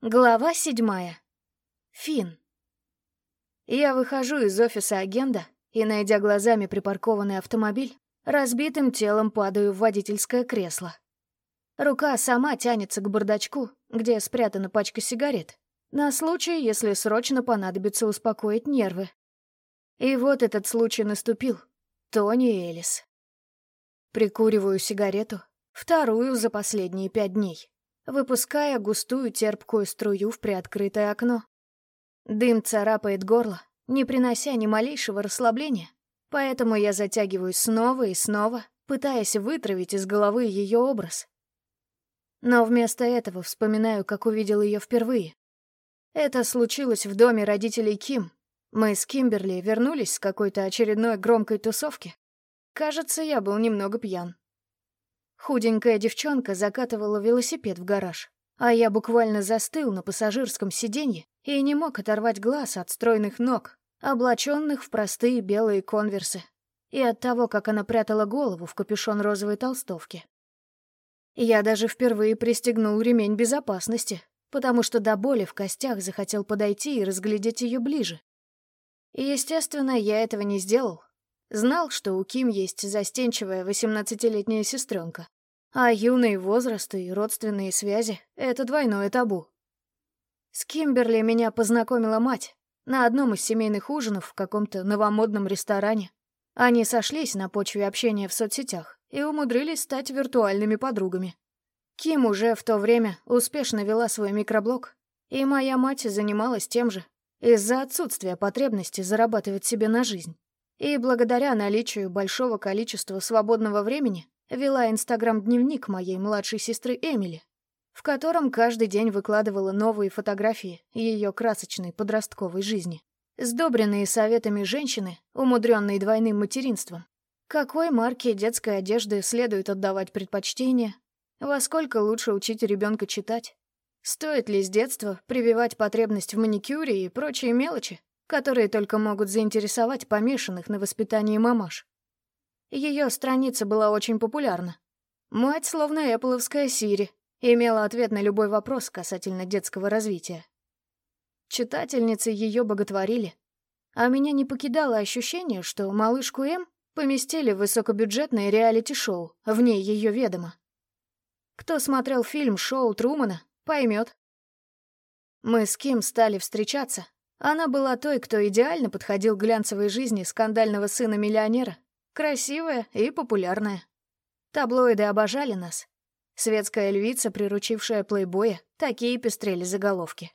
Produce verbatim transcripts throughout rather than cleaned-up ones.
Глава седьмая. Финн. Я выхожу из офиса агента и, найдя глазами припаркованный автомобиль, разбитым телом падаю в водительское кресло. Рука сама тянется к бардачку, где спрятана пачка сигарет, на случай, если срочно понадобится успокоить нервы. И вот этот случай наступил. Тони Элис. Прикуриваю сигарету, вторую за последние пять дней, выпуская густую терпкую струю в приоткрытое окно. Дым царапает горло, не принося ни малейшего расслабления, поэтому я затягиваюсь снова и снова, пытаясь вытравить из головы ее образ. Но вместо этого вспоминаю, как увидел ее впервые. Это случилось в доме родителей Ким. Мы с Кимберли вернулись с какой-то очередной громкой тусовки. Кажется, я был немного пьян. Худенькая девчонка закатывала велосипед в гараж, а я буквально застыл на пассажирском сиденье и не мог оторвать глаз от стройных ног, облаченных в простые белые конверсы, и от того, как она прятала голову в капюшон розовой толстовки. Я даже впервые пристегнул ремень безопасности, потому что до боли в костях захотел подойти и разглядеть ее ближе. И, естественно, я этого не сделал. Знал, что у Ким есть застенчивая восемнадцатилетняя сестренка, а юный возраст и родственные связи — это двойное табу. С Кимберли меня познакомила мать на одном из семейных ужинов в каком-то новомодном ресторане. Они сошлись на почве общения в соцсетях и умудрились стать виртуальными подругами. Ким уже в то время успешно вела свой микроблог, и моя мать занималась тем же из-за отсутствия потребности зарабатывать себе на жизнь. И благодаря наличию большого количества свободного времени вела инстаграм-дневник моей младшей сестры Эмили, в котором каждый день выкладывала новые фотографии ее красочной подростковой жизни, сдобренные советами женщины, умудренной двойным материнством. Какой марке детской одежды следует отдавать предпочтение, во сколько лучше учить ребенка читать, стоит ли с детства прививать потребность в маникюре и прочие мелочи, которые только могут заинтересовать помешанных на воспитании мамаш. Ее страница была очень популярна. Мать, словно эппловская Сири, имела ответ на любой вопрос касательно детского развития. Читательницы ее боготворили, а меня не покидало ощущение, что малышку М поместили в высокобюджетное реалити-шоу, вне ее ведома. Кто смотрел фильм «Шоу Трумана», поймет. Мы с Ким стали встречаться. Она была той, кто идеально подходил к глянцевой жизни скандального сына миллионера, красивая и популярная. Таблоиды обожали нас. Светская львица, приручившая плейбоя, такие пестрели заголовки.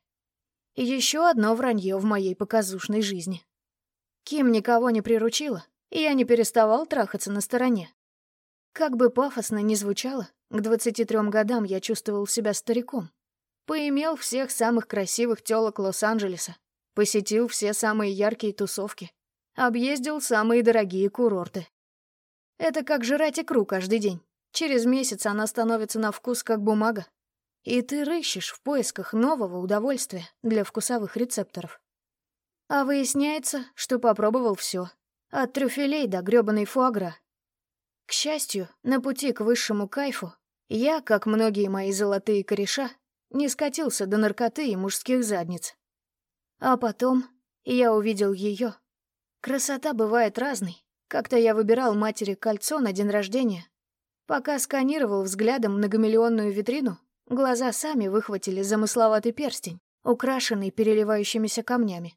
Еще одно вранье в моей показушной жизни. Ким никого не приручила, и я не переставал трахаться на стороне. Как бы пафосно ни звучало, к двадцати трём годам я чувствовал себя стариком. Поимел всех самых красивых тёлок Лос-Анджелеса, посетил все самые яркие тусовки, объездил самые дорогие курорты. Это как жрать икру каждый день. Через месяц она становится на вкус как бумага. И ты рыщешь в поисках нового удовольствия для вкусовых рецепторов. А выясняется, что попробовал все, от трюфелей до грёбаной фуагра. К счастью, на пути к высшему кайфу я, как многие мои золотые кореша, не скатился до наркоты и мужских задниц. А потом я увидел ее. Красота бывает разной. Как-то я выбирал матери кольцо на день рождения. Пока сканировал взглядом многомиллионную витрину, глаза сами выхватили замысловатый перстень, украшенный переливающимися камнями.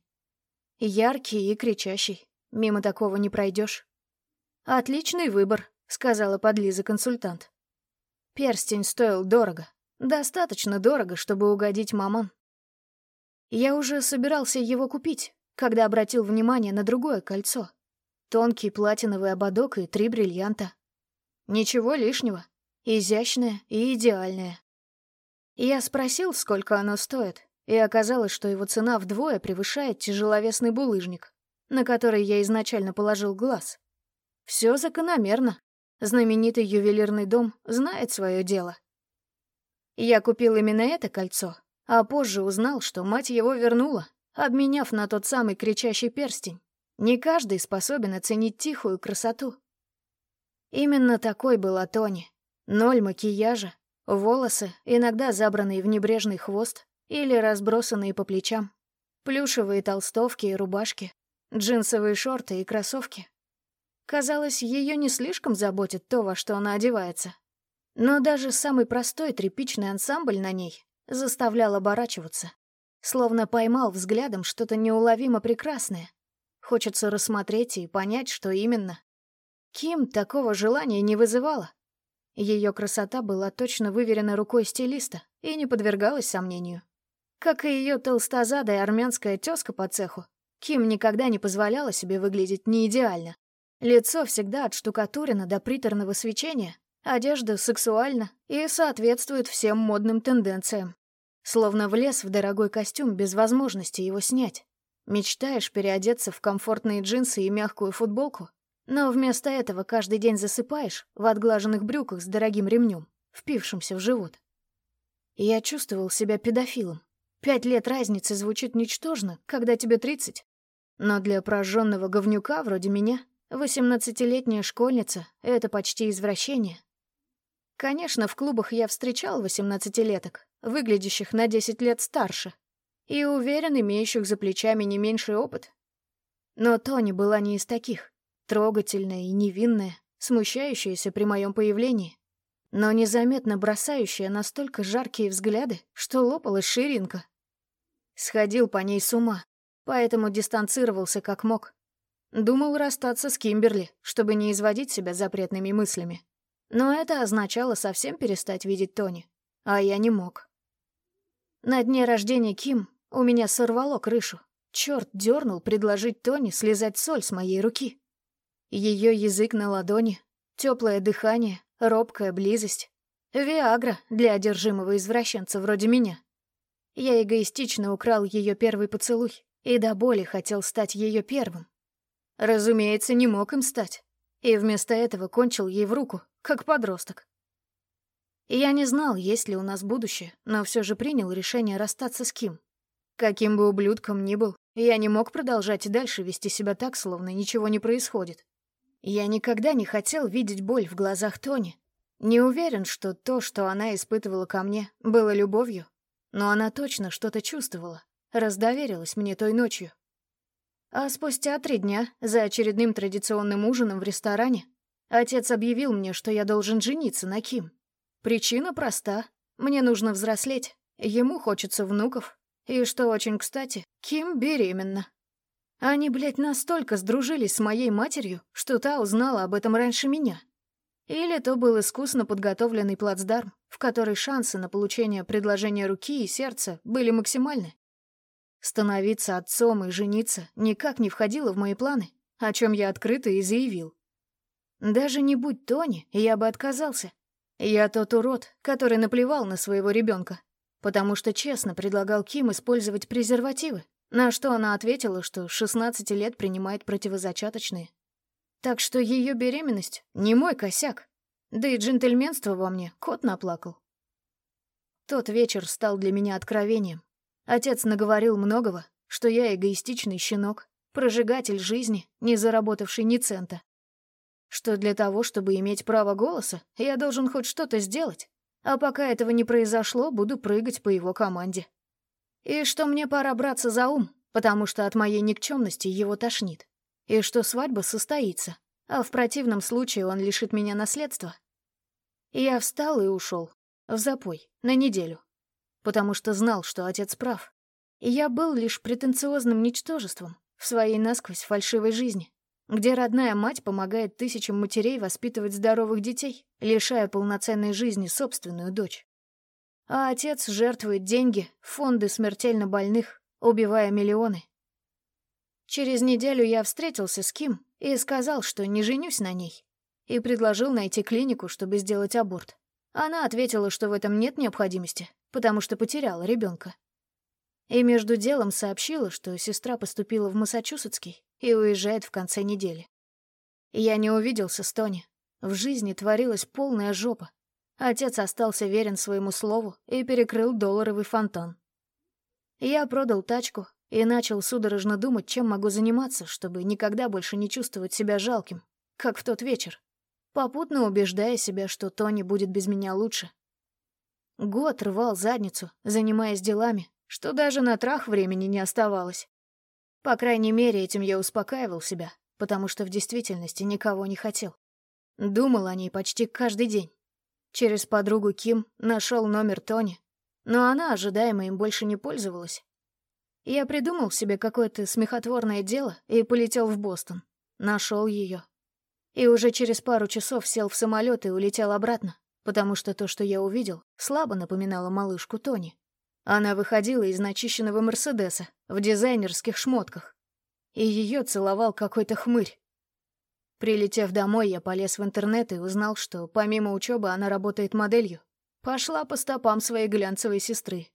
Яркий и кричащий. Мимо такого не пройдешь. «Отличный выбор», — сказала подлиза-консультант. Перстень стоил дорого. Достаточно дорого, чтобы угодить маман. Я уже собирался его купить, когда обратил внимание на другое кольцо. Тонкий платиновый ободок и три бриллианта. Ничего лишнего. Изящное и идеальное. Я спросил, сколько оно стоит, и оказалось, что его цена вдвое превышает тяжеловесный булыжник, на который я изначально положил глаз. Все закономерно. Знаменитый ювелирный дом знает свое дело. Я купил именно это кольцо, а позже узнал, что мать его вернула, обменяв на тот самый кричащий перстень. Не каждый способен оценить тихую красоту. Именно такой была Тони. Ноль макияжа, волосы, иногда забранные в небрежный хвост, или разбросанные по плечам. Плюшевые толстовки и рубашки, джинсовые шорты и кроссовки. Казалось, ее не слишком заботит то, во что она одевается. Но даже самый простой тряпичный ансамбль на ней заставлял оборачиваться. Словно поймал взглядом что-то неуловимо прекрасное. Хочется рассмотреть и понять, что именно. Ким такого желания не вызывала. Ее красота была точно выверена рукой стилиста и не подвергалась сомнению. Как и ее толстозадая армянская тезка по цеху, Ким никогда не позволяла себе выглядеть неидеально. Лицо всегда отштукатурено до приторного свечения, одежда сексуальна и соответствует всем модным тенденциям. Словно влез в дорогой костюм без возможности его снять. Мечтаешь переодеться в комфортные джинсы и мягкую футболку, но вместо этого каждый день засыпаешь в отглаженных брюках с дорогим ремнем, впившимся в живот. Я чувствовал себя педофилом. Пять лет разницы звучит ничтожно, когда тебе тридцать. Но для прожженного говнюка вроде меня восемнадцатилетняя школьница — это почти извращение. Конечно, в клубах я встречал восемнадцатилеток, выглядящих на десять лет старше, и, уверен, имеющих за плечами не меньший опыт. Но Тони была не из таких, трогательная и невинная, смущающаяся при моем появлении, но незаметно бросающая настолько жаркие взгляды, что лопалась ширинка. Сходил по ней с ума, поэтому дистанцировался как мог. Думал расстаться с Кимберли, чтобы не изводить себя запретными мыслями. Но это означало совсем перестать видеть Тони, а я не мог. На дне рождения Ким у меня сорвало крышу. Черт дернул предложить Тони слезать соль с моей руки. Ее язык на ладони, теплое дыхание, робкая близость. Виагра для одержимого извращенца вроде меня. Я эгоистично украл ее первый поцелуй и до боли хотел стать ее первым. Разумеется, не мог им стать. И вместо этого кончил ей в руку, как подросток. Я не знал, есть ли у нас будущее, но все же принял решение расстаться с Ким. Каким бы ублюдком ни был, я не мог продолжать и дальше вести себя так, словно ничего не происходит. Я никогда не хотел видеть боль в глазах Тони. Не уверен, что то, что она испытывала ко мне, было любовью, но она точно что-то чувствовала, раздоверилась мне той ночью. А спустя три дня, за очередным традиционным ужином в ресторане, отец объявил мне, что я должен жениться на Ким. Причина проста. Мне нужно взрослеть, ему хочется внуков. И что очень кстати, Ким беременна. Они, блядь, настолько сдружились с моей матерью, что та узнала об этом раньше меня. Или то был искусно подготовленный плацдарм, в который шансы на получение предложения руки и сердца были максимальны. Становиться отцом и жениться никак не входило в мои планы, о чем я открыто и заявил. Даже не будь Тони, я бы отказался. Я тот урод, который наплевал на своего ребенка, потому что честно предлагал Ким использовать презервативы, на что она ответила, что с шестнадцати лет принимает противозачаточные. Так что ее беременность не мой косяк, да и джентльменство во мне кот наплакал. Тот вечер стал для меня откровением. Отец наговорил многого, что я эгоистичный щенок, прожигатель жизни, не заработавший ни цента. Что для того, чтобы иметь право голоса, я должен хоть что-то сделать, а пока этого не произошло, буду прыгать по его команде. И что мне пора браться за ум, потому что от моей никчемности его тошнит. И что свадьба состоится, а в противном случае он лишит меня наследства. Я встал и ушел, в запой, на неделю. Потому что знал, что отец прав. И я был лишь претенциозным ничтожеством в своей насквозь фальшивой жизни, где родная мать помогает тысячам матерей воспитывать здоровых детей, лишая полноценной жизни собственную дочь. А отец жертвует деньги в фонды смертельно больных, убивая миллионы. Через неделю я встретился с Ким и сказал, что не женюсь на ней, и предложил найти клинику, чтобы сделать аборт. Она ответила, что в этом нет необходимости, потому что потеряла ребенка. И между делом сообщила, что сестра поступила в Массачусетский и уезжает в конце недели. Я не увиделся с Тони. В жизни творилась полная жопа. Отец остался верен своему слову и перекрыл долларовый фонтан. Я продал тачку и начал судорожно думать, чем могу заниматься, чтобы никогда больше не чувствовать себя жалким, как в тот вечер, попутно убеждая себя, что Тони будет без меня лучше. Год рвал задницу, занимаясь делами, что даже на трах времени не оставалось. По крайней мере, этим я успокаивал себя, потому что в действительности никого не хотел. Думал о ней почти каждый день. Через подругу Ким нашел номер Тони, но она ожидаемо им больше не пользовалась. Я придумал себе какое-то смехотворное дело и полетел в Бостон. Нашел ее. И уже через пару часов сел в самолет и улетел обратно, потому что то, что я увидел, слабо напоминало малышку Тони. Она выходила из начищенного Мерседеса в дизайнерских шмотках, и ее целовал какой-то хмырь. Прилетев домой, я полез в интернет и узнал, что помимо учебы она работает моделью. Пошла по стопам своей глянцевой сестры.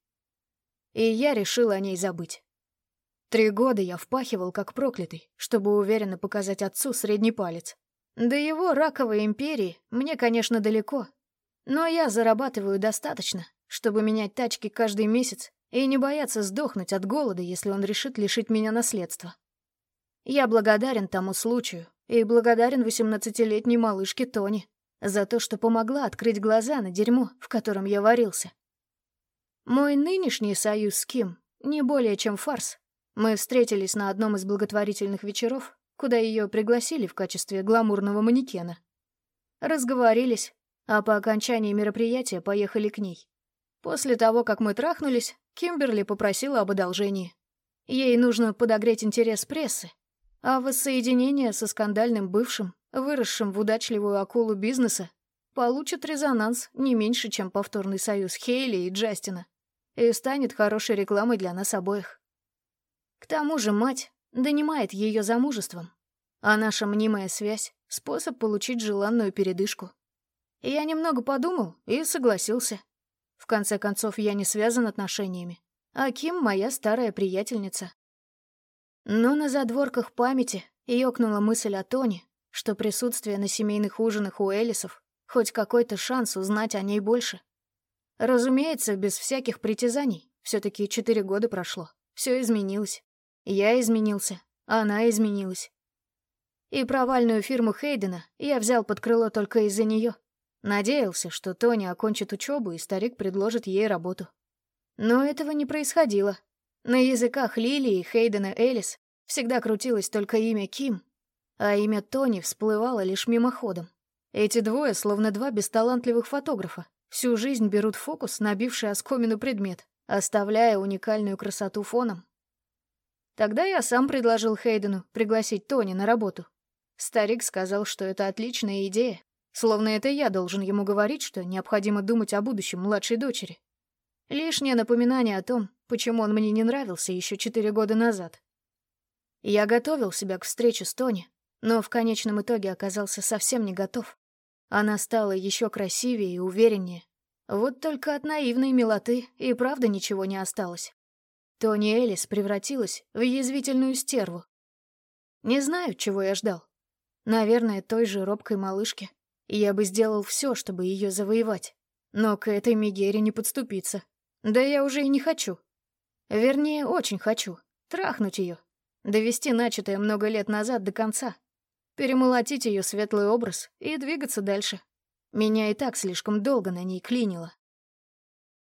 И я решил о ней забыть. Три года я впахивал как проклятый, чтобы уверенно показать отцу средний палец. До его раковой империи мне, конечно, далеко, но я зарабатываю достаточно, чтобы менять тачки каждый месяц и не бояться сдохнуть от голода, если он решит лишить меня наследства. Я благодарен тому случаю и благодарен восемнадцатилетней малышке Тони за то, что помогла открыть глаза на дерьмо, в котором я варился. Мой нынешний союз с Ким не более чем фарс. Мы встретились на одном из благотворительных вечеров, куда ее пригласили в качестве гламурного манекена. Разговорились, а по окончании мероприятия поехали к ней. После того, как мы трахнулись, Кимберли попросила об одолжении. Ей нужно подогреть интерес прессы, а воссоединение со скандальным бывшим, выросшим в удачливую акулу бизнеса, получит резонанс не меньше, чем повторный союз Хейли и Джастина, и станет хорошей рекламой для нас обоих. К тому же мать донимает ее замужеством, а наша мнимая связь — способ получить желанную передышку. И я немного подумал и согласился. В конце концов, я не связан отношениями, а Ким — моя старая приятельница. Но на задворках памяти ёкнула мысль о Тони, что присутствие на семейных ужинах у Элисов — хоть какой-то шанс узнать о ней больше. Разумеется, без всяких притязаний. Все-таки четыре года прошло. Все изменилось. Я изменился, она изменилась. И провальную фирму Хейдена я взял под крыло только из-за нее. Надеялся, что Тони окончит учебу, и старик предложит ей работу. Но этого не происходило. На языках Лили и Хейдена Элис всегда крутилось только имя Ким, а имя Тони всплывало лишь мимоходом. Эти двое, словно два бесталантливых фотографа, всю жизнь берут в фокус набивший оскомину предмет, оставляя уникальную красоту фоном. Тогда я сам предложил Хейдену пригласить Тони на работу. Старик сказал, что это отличная идея, словно это я должен ему говорить, что необходимо думать о будущем младшей дочери. Лишнее напоминание о том, почему он мне не нравился еще четыре года назад. Я готовил себя к встрече с Тони, но в конечном итоге оказался совсем не готов. Она стала еще красивее и увереннее. Вот только от наивной милоты и правда ничего не осталось. Тони Элис превратилась в язвительную стерву. Не знаю, чего я ждал. Наверное, той же робкой малышки. И я бы сделал все, чтобы ее завоевать. Но к этой Мегере не подступиться. Да я уже и не хочу. Вернее, очень хочу. Трахнуть ее. Довести начатое много лет назад до конца. Перемолотить ее светлый образ и двигаться дальше. Меня и так слишком долго на ней клинило.